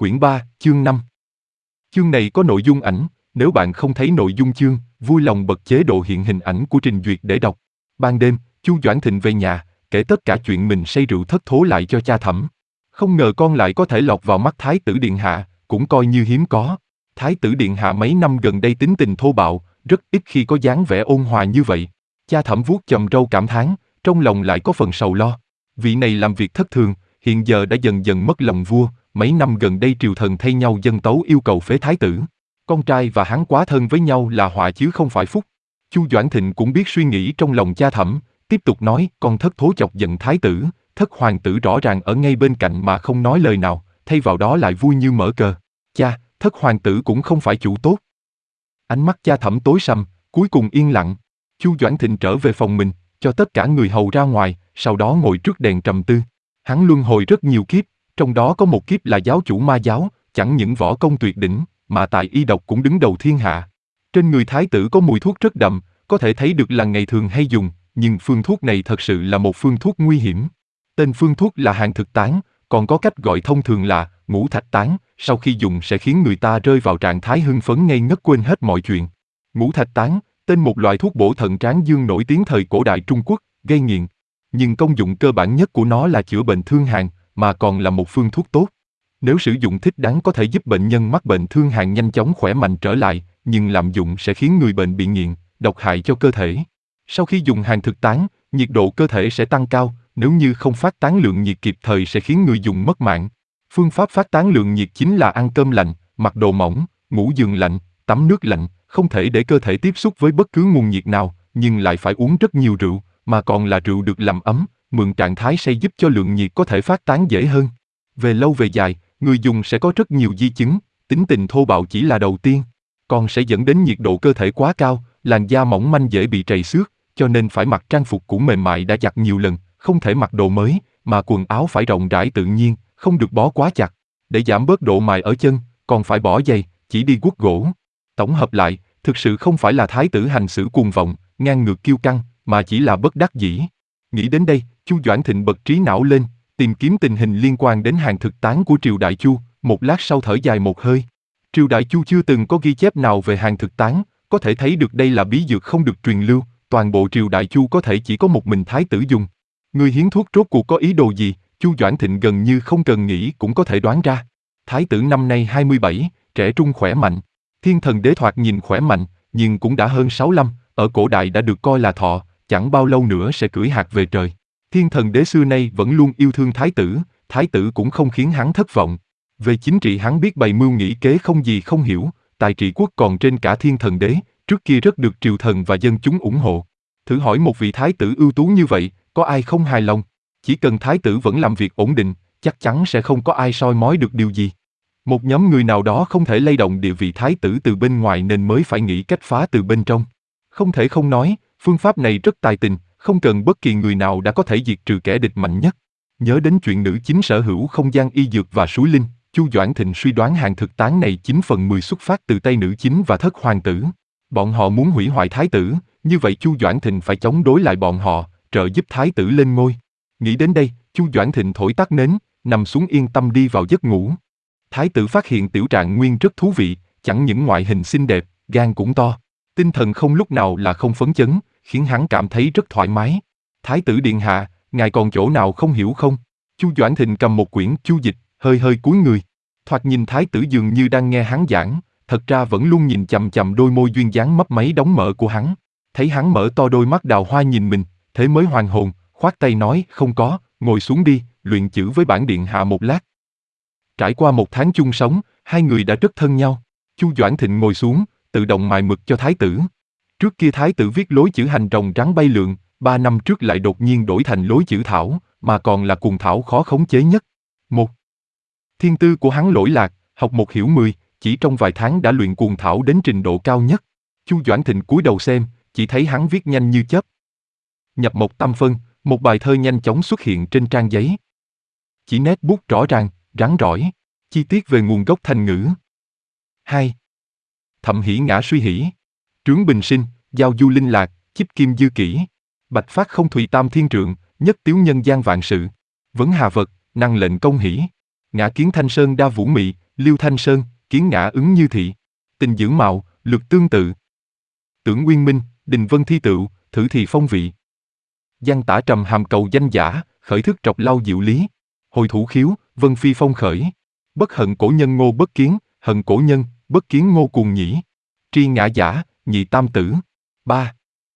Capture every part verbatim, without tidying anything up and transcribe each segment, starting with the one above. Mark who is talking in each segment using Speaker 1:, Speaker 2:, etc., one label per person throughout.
Speaker 1: Quyển ba, chương năm. Chương này có nội dung ảnh, nếu bạn không thấy nội dung chương, vui lòng bật chế độ hiện hình ảnh của trình duyệt để đọc. Ban đêm, Chu Doãn Thịnh về nhà, kể tất cả chuyện mình say rượu thất thố lại cho cha Thẩm. Không ngờ con lại có thể lọt vào mắt Thái tử Điện Hạ, cũng coi như hiếm có. Thái tử Điện Hạ mấy năm gần đây tính tình thô bạo, rất ít khi có dáng vẻ ôn hòa như vậy. Cha Thẩm vuốt chòm râu cảm thán, trong lòng lại có phần sầu lo. Vị này làm việc thất thường, hiện giờ đã dần dần mất lòng vua. Mấy năm gần đây triều thần thay nhau dâng tấu yêu cầu phế thái tử. Con trai và hắn quá thân với nhau là họa chứ không phải phúc. Chu Doãn Thịnh cũng biết suy nghĩ trong lòng cha Thẩm, tiếp tục nói, con thất thố chọc giận thái tử, thất hoàng tử rõ ràng ở ngay bên cạnh mà không nói lời nào, thay vào đó lại vui như mở cờ. Cha, thất hoàng tử cũng không phải chủ tốt. Ánh mắt cha Thẩm tối sầm, cuối cùng yên lặng. Chu Doãn Thịnh trở về phòng mình, cho tất cả người hầu ra ngoài, sau đó ngồi trước đèn trầm tư. Hắn luân hồi rất nhiều kiếp, trong đó có một kiếp là giáo chủ ma giáo, chẳng những võ công tuyệt đỉnh, mà tại y độc cũng đứng đầu thiên hạ. Trên người thái tử có mùi thuốc rất đậm, có thể thấy được là ngày thường hay dùng, nhưng phương thuốc này thật sự là một phương thuốc nguy hiểm. Tên phương thuốc là hàng thực tán, còn có cách gọi thông thường là ngũ thạch tán, sau khi dùng sẽ khiến người ta rơi vào trạng thái hưng phấn ngây ngất quên hết mọi chuyện. Ngũ thạch tán, tên một loại thuốc bổ thận tráng dương nổi tiếng thời cổ đại Trung Quốc, gây nghiện. Nhưng công dụng cơ bản nhất của nó là chữa bệnh thương hàn, mà còn là một phương thuốc tốt. Nếu sử dụng thích đáng có thể giúp bệnh nhân mắc bệnh thương hàn nhanh chóng khỏe mạnh trở lại, nhưng lạm dụng sẽ khiến người bệnh bị nghiện, độc hại cho cơ thể. Sau khi dùng hàng thực tán, nhiệt độ cơ thể sẽ tăng cao, nếu như không phát tán lượng nhiệt kịp thời sẽ khiến người dùng mất mạng. Phương pháp phát tán lượng nhiệt chính là ăn cơm lạnh, mặc đồ mỏng, ngủ giường lạnh, tắm nước lạnh, không thể để cơ thể tiếp xúc với bất cứ nguồn nhiệt nào, nhưng lại phải uống rất nhiều rượu, mà còn là rượu được làm ấm, mượn trạng thái say giúp cho lượng nhiệt có thể phát tán dễ hơn. Về lâu về dài, người dùng sẽ có rất nhiều di chứng, tính tình thô bạo chỉ là đầu tiên, còn sẽ dẫn đến nhiệt độ cơ thể quá cao, làn da mỏng manh dễ bị trầy xước, cho nên phải mặc trang phục cũ mềm mại đã giặt nhiều lần, không thể mặc đồ mới, mà quần áo phải rộng rãi tự nhiên, không được bó quá chặt. Để giảm bớt độ mài ở chân, còn phải bỏ giày, chỉ đi guốc gỗ. Tổng hợp lại, thực sự không phải là thái tử hành xử cuồng vọng, ngang ngược kiêu căng, mà chỉ là bất đắc dĩ. Nghĩ đến đây, Chu Doãn Thịnh bật trí não lên, tìm kiếm tình hình liên quan đến hàng thực tán của triều đại Chu, một lát sau thở dài một hơi. Triều đại Chu chưa từng có ghi chép nào về hàng thực tán, có thể thấy được đây là bí dược không được truyền lưu, toàn bộ triều đại Chu có thể chỉ có một mình thái tử dùng. Người hiến thuốc rốt cuộc có ý đồ gì, Chu Doãn Thịnh gần như không cần nghĩ cũng có thể đoán ra. Thái tử năm nay hai mươi bảy, trẻ trung khỏe mạnh. Thiên thần đế thoạt nhìn khỏe mạnh, nhưng cũng đã hơn sáu mươi lăm, ở cổ đại đã được coi là thọ, chẳng bao lâu nữa sẽ cưỡi hạc về trời. Thiên thần đế xưa nay vẫn luôn yêu thương thái tử, thái tử cũng không khiến hắn thất vọng. Về chính trị hắn biết bày mưu nghĩ kế không gì không hiểu, tài trị quốc còn trên cả thiên thần đế, trước kia rất được triều thần và dân chúng ủng hộ. Thử hỏi một vị thái tử ưu tú như vậy, có ai không hài lòng? Chỉ cần thái tử vẫn làm việc ổn định, chắc chắn sẽ không có ai soi mói được điều gì. Một nhóm người nào đó không thể lay động địa vị thái tử từ bên ngoài nên mới phải nghĩ cách phá từ bên trong. Không thể không nói, phương pháp này rất tài tình, không cần bất kỳ người nào đã có thể diệt trừ kẻ địch mạnh nhất. Nhớ đến chuyện nữ chính sở hữu không gian y dược và suối linh, Chu Doãn Thịnh suy đoán hàng thực tán này chín phần mười xuất phát từ tay nữ chính và thất hoàng tử. Bọn họ muốn hủy hoại thái tử, như vậy Chu Doãn Thịnh phải chống đối lại bọn họ, trợ giúp thái tử lên ngôi. Nghĩ đến đây, Chu Doãn Thịnh thổi tắt nến, nằm xuống yên tâm đi vào giấc ngủ. Thái tử phát hiện Tiểu Trạng Nguyên rất thú vị, chẳng những ngoại hình xinh đẹp, gan cũng to. Tinh thần không lúc nào là không phấn chấn, khiến hắn cảm thấy rất thoải mái. Thái tử điện hạ, ngài còn chỗ nào không hiểu không? Chu Doãn Thịnh cầm một quyển Chu Dịch, hơi hơi cúi người. Thoạt nhìn thái tử dường như đang nghe hắn giảng, thật ra vẫn luôn nhìn chằm chằm đôi môi duyên dáng mấp máy đóng mở của hắn. Thấy hắn mở to đôi mắt đào hoa nhìn mình, thế mới hoàn hồn, khoát tay nói, không có, ngồi xuống đi, luyện chữ với bản điện hạ một lát. Trải qua một tháng chung sống, hai người đã rất thân nhau. Chu Doãn Thịnh ngồi xuống, tự động mài mực cho thái tử. Trước kia thái tử viết lối chữ hành rồng rắn bay lượn, ba năm trước lại đột nhiên đổi thành lối chữ thảo, mà còn là cuồng thảo khó khống chế nhất. Một. Thiên tư của hắn lỗi lạc, học một hiểu mười, chỉ trong vài tháng đã luyện cuồng thảo đến trình độ cao nhất. Chu Doãn Thịnh cúi đầu xem, chỉ thấy hắn viết nhanh như chớp. Nhập một tâm phân, một bài thơ nhanh chóng xuất hiện trên trang giấy. Chỉ nét bút rõ ràng, rắn rỏi, chi tiết về nguồn gốc thành ngữ. Hai. Thậm hỉ ngã suy hỉ, trướng bình sinh, giao du linh lạc, chíp kim dư kỷ, bạch phát không thùy tam thiên trượng, nhất tiếu nhân gian vạn sự, vấn hà vật, năng lệnh công hỷ, ngã kiến thanh sơn đa vũ mị, Liêu Thanh Sơn, kiến ngã ứng như thị. Tình dưỡng mạo, lược tương tự. Tưởng Nguyên Minh, đình vân thi tựu, thử thì phong vị. Giang tả trầm hàm cầu danh giả, khởi thức trọc lau diệu lý. Hồi thủ khiếu, vân phi phong khởi. Bất hận cổ nhân ngô bất kiến, hận cổ nhân, bất kiến ngô cuồng nhĩ. Tri ngã giả, nhị tam tử. ba.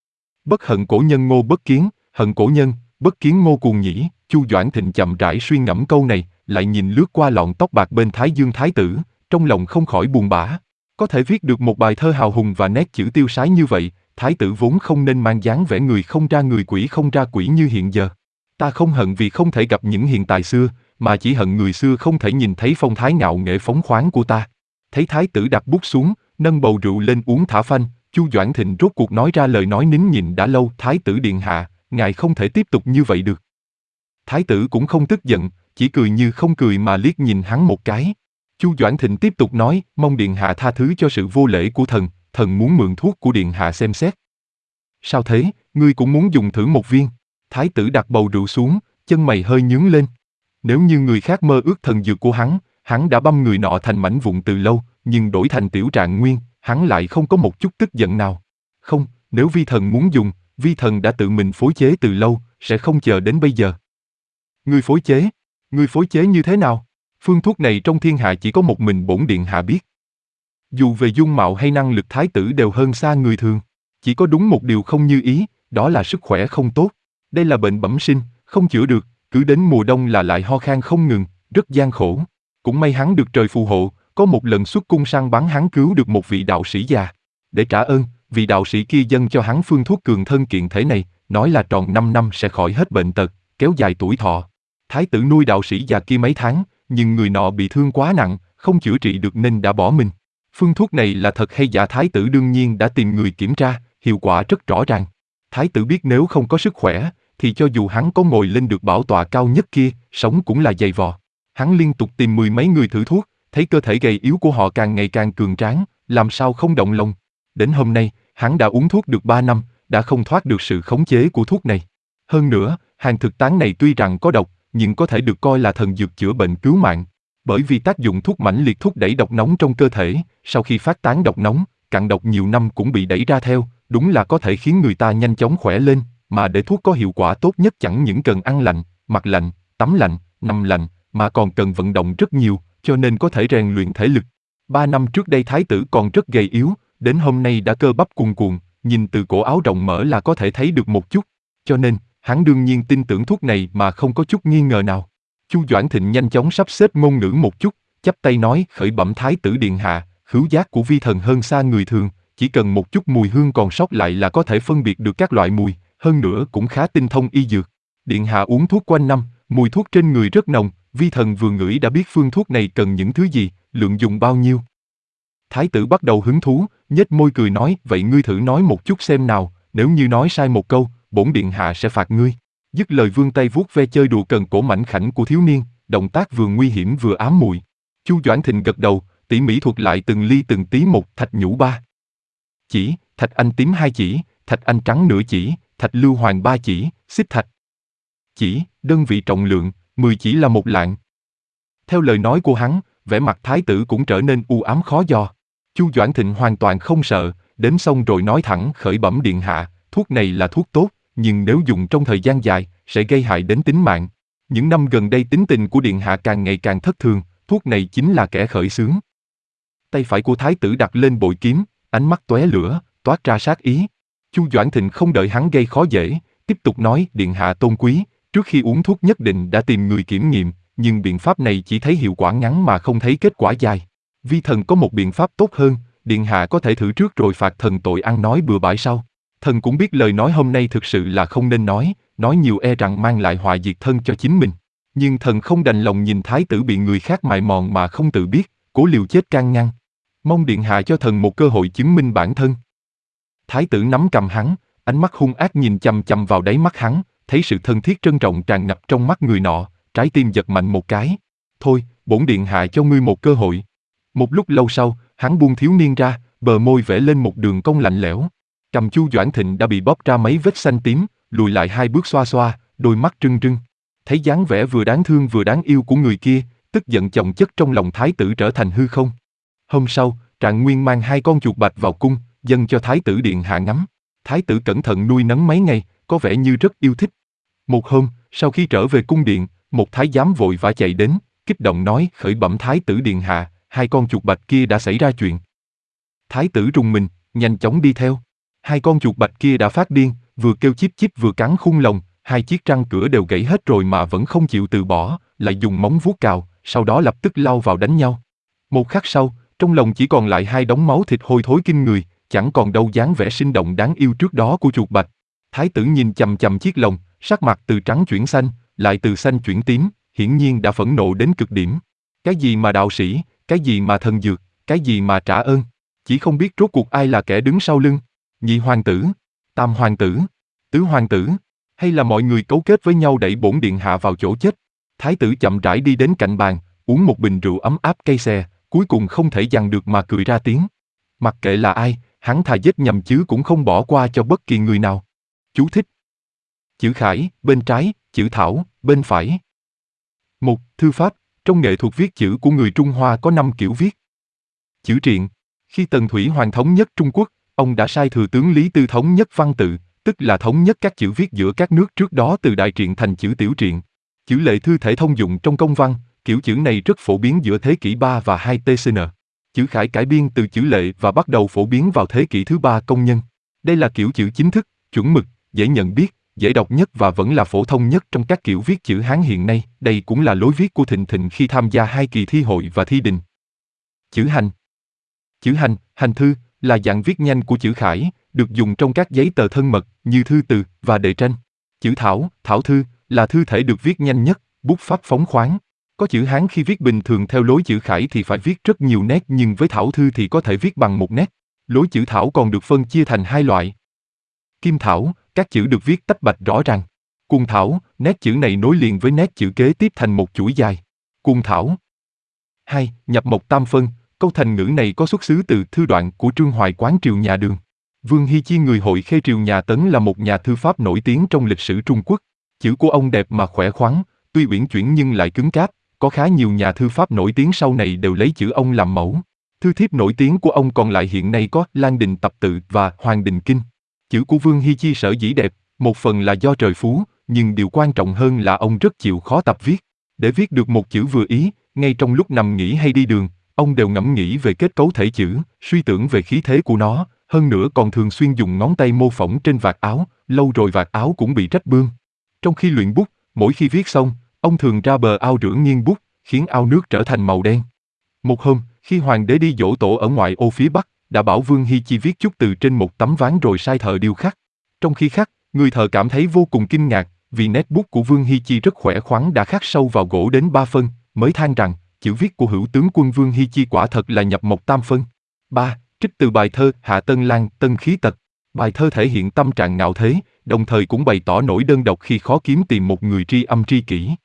Speaker 1: Bất hận cổ nhân ngô bất kiến, hận cổ nhân, bất kiến ngô cuồng nhĩ. Chu Doãn Thịnh chậm rãi suy ngẫm câu này, lại nhìn lướt qua lọn tóc bạc bên Thái Dương Thái tử, trong lòng không khỏi buồn bã. Có thể viết được một bài thơ hào hùng và nét chữ tiêu sái như vậy, Thái tử vốn không nên mang dáng vẻ người không ra người quỷ không ra quỷ như hiện giờ. Ta không hận vì không thể gặp những hiện tài xưa, mà chỉ hận người xưa không thể nhìn thấy phong thái ngạo nghễ phóng khoáng của ta. Thấy Thái tử đặt bút xuống, nâng bầu rượu lên uống thả phanh, Chu Doãn Thịnh rốt cuộc nói ra lời nói nín nhịn đã lâu. Thái tử điện hạ, ngài không thể tiếp tục như vậy được. Thái tử cũng không tức giận, chỉ cười như không cười mà liếc nhìn hắn một cái. Chu Doãn Thịnh tiếp tục nói, mong điện hạ tha thứ cho sự vô lễ của thần, thần muốn mượn thuốc của điện hạ xem xét. Sao thế, ngươi cũng muốn dùng thử một viên? Thái tử đặt bầu rượu xuống, chân mày hơi nhướng lên. Nếu như người khác mơ ước thần dược của hắn, hắn đã băm người nọ thành mảnh vụn từ lâu, nhưng đổi thành tiểu trạng nguyên, hắn lại không có một chút tức giận nào. Không, nếu vi thần muốn dùng, vi thần đã tự mình phối chế từ lâu, sẽ không chờ đến bây giờ. Ngươi phối chế? Ngươi phối chế như thế nào? Phương thuốc này trong thiên hạ chỉ có một mình bổn điện hạ biết. Dù về dung mạo hay năng lực thái tử đều hơn xa người thường. Chỉ có đúng một điều không như ý, đó là sức khỏe không tốt. Đây là bệnh bẩm sinh, không chữa được, cứ đến mùa đông là lại ho khan không ngừng, rất gian khổ. Cũng may hắn được trời phù hộ, có một lần xuất cung săn bắn hắn cứu được một vị đạo sĩ già. Để trả ơn, vị đạo sĩ kia dâng cho hắn phương thuốc cường thân kiện thể này, nói là tròn năm năm sẽ khỏi hết bệnh tật, kéo dài tuổi thọ. Thái tử nuôi đạo sĩ già kia mấy tháng, nhưng người nọ bị thương quá nặng, không chữa trị được nên đã bỏ mình. Phương thuốc này là thật hay giả thái tử đương nhiên đã tìm người kiểm tra, hiệu quả rất rõ ràng. Thái tử biết nếu không có sức khỏe, thì cho dù hắn có ngồi lên được bảo tọa cao nhất kia, sống cũng là dày vò. Hắn liên tục tìm mười mấy người thử thuốc, thấy cơ thể gầy yếu của họ càng ngày càng cường tráng, làm sao không động lòng. Đến hôm nay, hắn đã uống thuốc được ba năm, đã không thoát được sự khống chế của thuốc này. Hơn nữa, hàng thực tán này tuy rằng có độc, nhưng có thể được coi là thần dược chữa bệnh cứu mạng. Bởi vì tác dụng thuốc mãnh liệt thúc đẩy độc nóng trong cơ thể, sau khi phát tán độc nóng, cặn độc nhiều năm cũng bị đẩy ra theo, đúng là có thể khiến người ta nhanh chóng khỏe lên, mà để thuốc có hiệu quả tốt nhất chẳng những cần ăn lạnh, mặc lạnh, tắm lạnh, nằm lạnh, mà còn cần vận động rất nhiều, cho nên có thể rèn luyện thể lực. Ba năm trước đây thái tử còn rất gầy yếu, đến hôm nay đã cơ bắp cuồn cuộn, nhìn từ cổ áo rộng mở là có thể thấy được một chút, cho nên hắn đương nhiên tin tưởng thuốc này mà không có chút nghi ngờ nào. Chu Doãn Thịnh nhanh chóng sắp xếp ngôn ngữ một chút, chắp tay nói khởi bẩm thái tử điện hạ, khứu giác của vi thần hơn xa người thường, chỉ cần một chút mùi hương còn sót lại là có thể phân biệt được các loại mùi, hơn nữa cũng khá tinh thông y dược. Điện hạ uống thuốc quanh năm, mùi thuốc trên người rất nồng, vi thần vừa ngửi đã biết phương thuốc này cần những thứ gì, lượng dùng bao nhiêu. Thái tử bắt đầu hứng thú, nhếch môi cười nói, vậy ngươi thử nói một chút xem nào, nếu như nói sai một câu, bổn điện hạ sẽ phạt ngươi. Dứt lời vươn tay vuốt ve chơi đùa cần cổ mảnh khảnh của thiếu niên, động tác vừa nguy hiểm vừa ám muội. Chu Doãn Thịnh gật đầu, tỉ mỉ thuật lại từng ly từng tí một. Thạch nhũ ba chỉ, thạch anh tím hai chỉ, thạch anh trắng nửa chỉ, thạch lưu hoàng ba chỉ, xích thạch chỉ, đơn vị trọng lượng, mười chỉ là một lạng. Theo lời nói của hắn, vẻ mặt thái tử cũng trở nên u ám khó dò. Chu Doãn Thịnh hoàn toàn không sợ, đếm xong rồi nói thẳng khởi bẩm điện hạ, thuốc này là thuốc tốt, nhưng nếu dùng trong thời gian dài, sẽ gây hại đến tính mạng. Những năm gần đây tính tình của điện hạ càng ngày càng thất thường, thuốc này chính là kẻ khởi xướng. Tay phải của thái tử đặt lên bội kiếm, ánh mắt tóe lửa, toát ra sát ý. Chu Doãn Thịnh không đợi hắn gây khó dễ, tiếp tục nói, điện hạ tôn quý, trước khi uống thuốc nhất định đã tìm người kiểm nghiệm, nhưng biện pháp này chỉ thấy hiệu quả ngắn mà không thấy kết quả dài. Vi thần có một biện pháp tốt hơn, điện hạ có thể thử trước rồi phạt thần tội ăn nói bừa bãi sau. Thần cũng biết lời nói hôm nay thực sự là không nên nói, nói nhiều e rằng mang lại họa diệt thân cho chính mình. Nhưng thần không đành lòng nhìn thái tử bị người khác mài mòn mà không tự biết, cố liều chết can ngăn. Mong điện hạ cho thần một cơ hội chứng minh bản thân. Thái tử nắm cầm hắn, ánh mắt hung ác nhìn chằm chằm vào đáy mắt hắn, thấy sự thân thiết trân trọng tràn ngập trong mắt người nọ, trái tim giật mạnh một cái. Thôi, bổn điện hạ cho ngươi một cơ hội. Một lúc lâu sau, hắn buông thiếu niên ra, bờ môi vẽ lên một đường cong lạnh lẽo. Cầm Chu Doãn Thịnh đã bị bóp ra mấy vết xanh tím, lùi lại hai bước xoa xoa, đôi mắt trưng trưng. Thấy dáng vẻ vừa đáng thương vừa đáng yêu của người kia, tức giận chồng chất trong lòng thái tử trở thành hư không. Hôm sau, Trạng Nguyên mang hai con chuột bạch vào cung, dâng cho thái tử điện hạ ngắm. Thái tử cẩn thận nuôi nấng mấy ngày, có vẻ như rất yêu thích. Một hôm, sau khi trở về cung điện, một thái giám vội vã chạy đến, kích động nói khởi bẩm thái tử điện hạ, hai con chuột bạch kia đã xảy ra chuyện. Thái tử rùng mình, nhanh chóng đi theo. Hai con chuột bạch kia đã phát điên, vừa kêu chíp chíp vừa cắn khung lồng, hai chiếc răng cửa đều gãy hết rồi mà vẫn không chịu từ bỏ, lại dùng móng vuốt cào, sau đó lập tức lao vào đánh nhau. Một khắc sau, trong lồng chỉ còn lại hai đống máu thịt hôi thối kinh người, chẳng còn đâu dáng vẻ sinh động đáng yêu trước đó của chuột bạch. Thái tử nhìn chằm chằm chiếc lồng, sắc mặt từ trắng chuyển xanh, lại từ xanh chuyển tím, hiển nhiên đã phẫn nộ đến cực điểm. Cái gì mà đạo sĩ, cái gì mà thần dược, cái gì mà trả ơn, chỉ không biết rốt cuộc ai là kẻ đứng sau lưng. Nhị hoàng tử, tam hoàng tử, tứ hoàng tử, hay là mọi người cấu kết với nhau đẩy bổn điện hạ vào chỗ chết. Thái tử chậm rãi đi đến cạnh bàn, uống một bình rượu ấm áp cay xè, cuối cùng không thể dằn được mà cười ra tiếng. Mặc kệ là ai, hắn thà giết nhầm chứ cũng không bỏ qua cho bất kỳ người nào. Chú thích: chữ Khải, bên trái, chữ Thảo, bên phải. Một, thư pháp, trong nghệ thuật viết chữ của người Trung Hoa có năm kiểu viết. Chữ triện. Khi Tần Thủy Hoàng thống nhất Trung Quốc, ông đã sai thừa tướng Lý Tư thống nhất văn tự, tức là thống nhất các chữ viết giữa các nước trước đó từ đại triện thành chữ tiểu triện. Chữ lệ thư thể thông dụng trong công văn, kiểu chữ này rất phổ biến giữa thế kỷ ba và hai tê xê en. Chữ Khải cải biên từ chữ lệ và bắt đầu phổ biến vào thế kỷ thứ ba công nhân. Đây là kiểu chữ chính thức, chuẩn mực, dễ nhận biết, dễ đọc nhất và vẫn là phổ thông nhất trong các kiểu viết chữ Hán hiện nay. Đây cũng là lối viết của Thịnh Thịnh khi tham gia hai kỳ thi hội và thi đình. Chữ hành. Chữ hành, hành thư, là dạng viết nhanh của chữ Khải, được dùng trong các giấy tờ thân mật như thư từ và đề tranh. Chữ Thảo, thảo thư, là thư thể được viết nhanh nhất, bút pháp phóng khoáng. Có chữ Hán khi viết bình thường theo lối chữ Khải thì phải viết rất nhiều nét, nhưng với thảo thư thì có thể viết bằng một nét. Lối chữ Thảo còn được phân chia thành hai loại. Kim thảo, các chữ được viết tách bạch rõ ràng. Cuồng thảo, nét chữ này nối liền với nét chữ kế tiếp thành một chuỗi dài. Cuồng thảo. Hai, nhập mộc tam phân, câu thành ngữ này có xuất xứ từ thư đoạn của Trương Hoài Quán triều nhà Đường. Vương Hy Chi người Hội Khê triều nhà Tấn là một nhà thư pháp nổi tiếng trong lịch sử Trung Quốc. Chữ của ông đẹp mà khỏe khoắn, tuy uyển chuyển nhưng lại cứng cáp. Có khá nhiều nhà thư pháp nổi tiếng sau này đều lấy chữ ông làm mẫu. Thư thiếp nổi tiếng của ông còn lại hiện nay có Lan Đình Tập Tự và Hoàng Đình Kinh. Chữ của Vương Hy Chi sở dĩ đẹp, một phần là do trời phú, nhưng điều quan trọng hơn là ông rất chịu khó tập viết. Để viết được một chữ vừa ý, ngay trong lúc nằm nghỉ hay đi đường, ông đều ngẫm nghĩ về kết cấu thể chữ, suy tưởng về khí thế của nó, hơn nữa còn thường xuyên dùng ngón tay mô phỏng trên vạt áo, lâu rồi vạt áo cũng bị rách bươm. Trong khi luyện bút, mỗi khi viết xong, ông thường ra bờ ao rửa nghiêng bút, khiến ao nước trở thành màu đen. Một hôm, khi hoàng đế đi giỗ tổ ở ngoại ô phía bắc, đã bảo Vương Hy Chi viết chút từ trên một tấm ván rồi sai thợ điêu khắc. Trong khi khắc, người thợ cảm thấy vô cùng kinh ngạc, vì nét bút của Vương Hy Chi rất khỏe khoắn đã khắc sâu vào gỗ đến ba phân, mới than rằng, chữ viết của hữu tướng quân Vương Hy Chi quả thật là nhập mộc tam phân. ba. Trích từ bài thơ Hạ Tân Lan, Tân Khí Tật. Bài thơ thể hiện tâm trạng ngạo thế, đồng thời cũng bày tỏ nỗi đơn độc khi khó kiếm tìm một người tri âm tri kỷ.